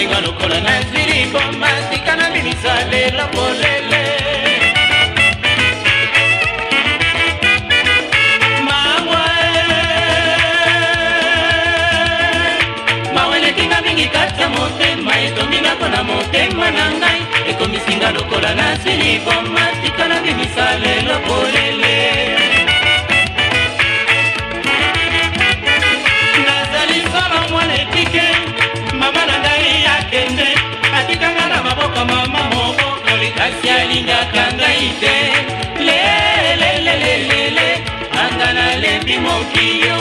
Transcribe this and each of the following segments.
ekomisinga lokola nazili boma tika na bimisa lelo polele kata motema etominga kona motema na ngai ekomisinga lokola nasili boma tika na bimisa lelo polele nazali solo mwana etike mama na ngai akende atikanga na maboko mama mobokoli kasi alingaka ngai te lelelelelele anga nalembi mokio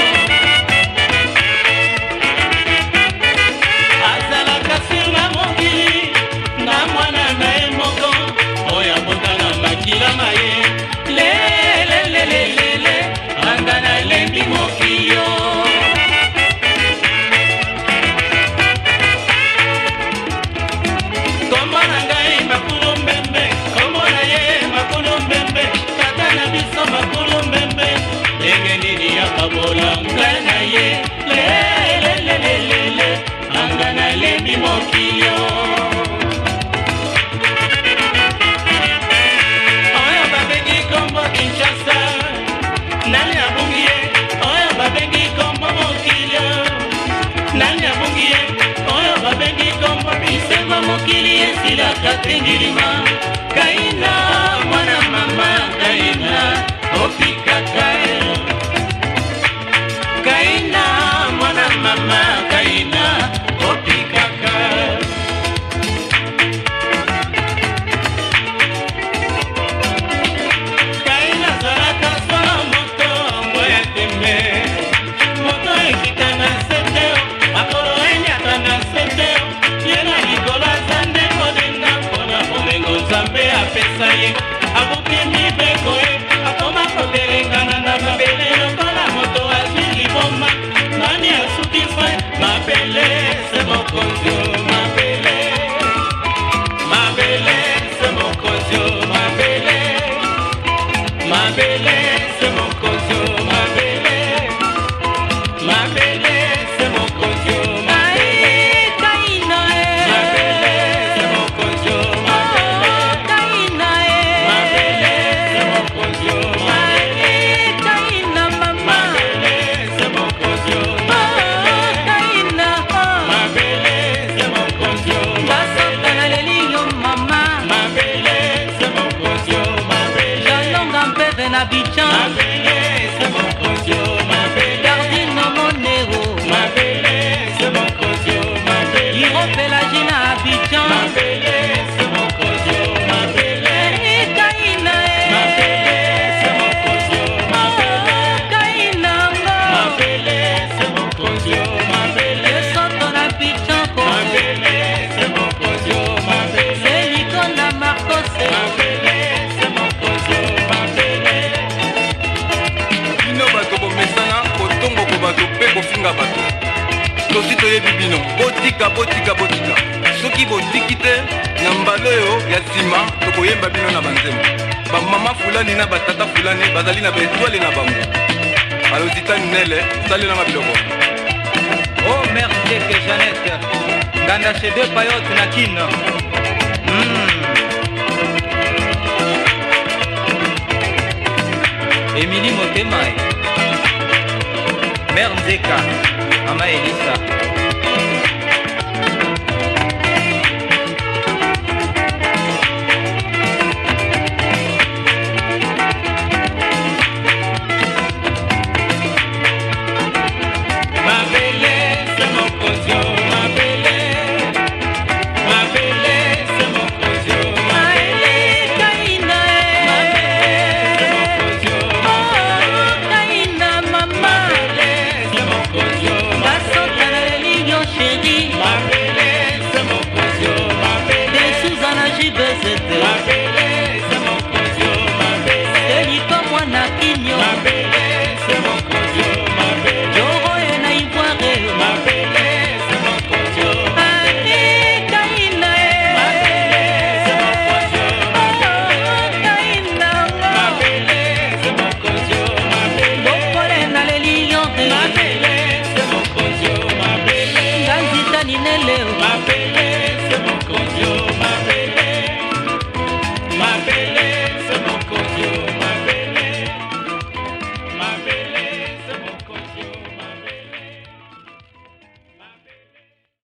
mokili esilaka tengilima kaina mwana mama kaina opikaka kaina mwana mama kaina opikaka kaina zalaka solo moto mwetembe moto ekitana seteo makolo enyata na seteo yena likola zande modenga mpona bomengo nzambe apesa ye abuki mibeko ye akoma kotelengana na mabele lokola moto azwi liboma nani asukisa mabele se mokonzi mabele mabele se mokonzi mabele mabele se mokonzi mabele mabele se mokonzi tosi toyebi bino botika botika botika soki botiki te na mbala oyo ya nsima tokoyemba bino na banzembo bamama fulani na batata fulani bazali na baetwale na bango alozitani nele salelanga biloko oh merci que Jeannette nganda chez deux payotes na kino Emily Motema Mère Nzeka Mama Elisa